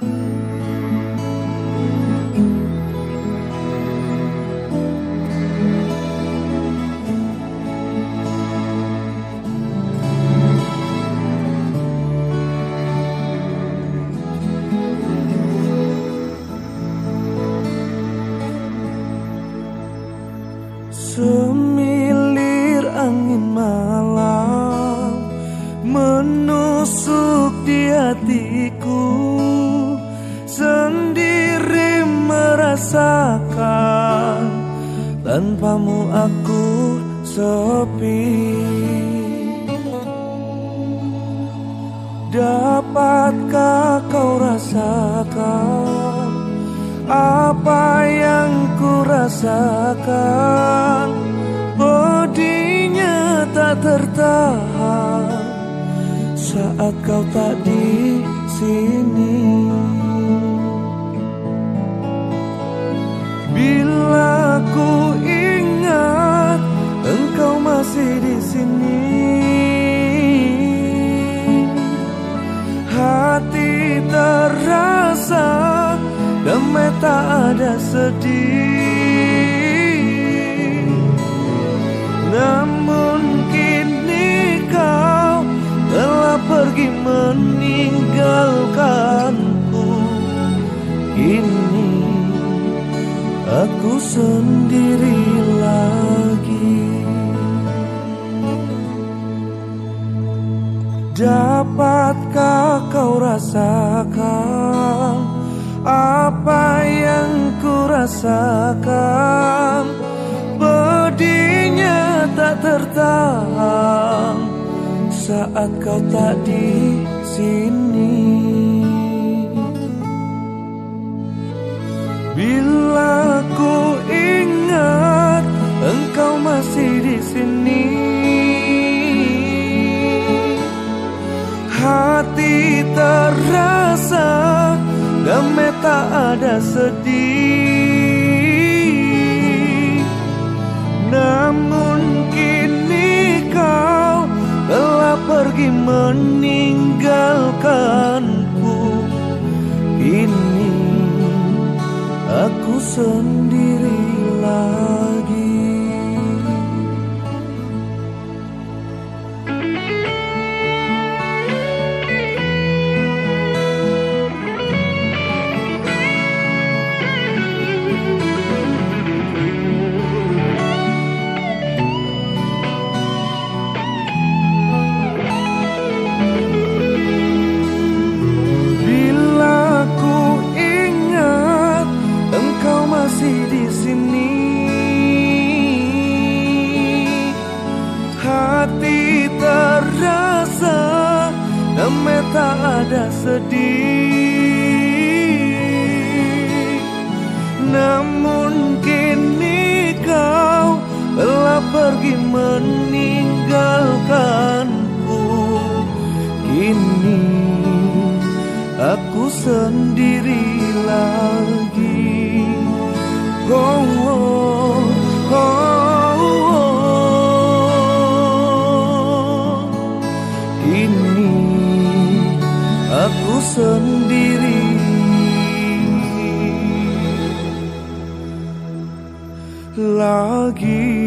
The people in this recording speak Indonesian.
Semilir angin malam menusuk di hatiku, sendiri merasakan tanpamu aku sepi. Dapatkah kau rasakan apa yang ku rasakan? Pedihnya tak tertahan saat kau tak di sini. Bila ku ingat engkau masih di sini, hati terasa damai, tak ada sedih. Namun kini kau telah pergi meninggalkanku. Kini aku sendiri lagi. Dapatkah kau rasakan apa yang ku rasakan? Pedihnya tak tertahan saat kau tak di sini. Bila ku ingat engkau masih di sini, hati terasa damai, tak ada sedih. Namun kini kau telah pergi meninggalkanku. Kini aku sendiri lagi. Di sini hati terasa damai, tak ada sedih. Namun kini kau telah pergi meninggalkanku. Kini aku sendiri lagi. Oh, oh, oh, oh. Kini aku sendiri lagi.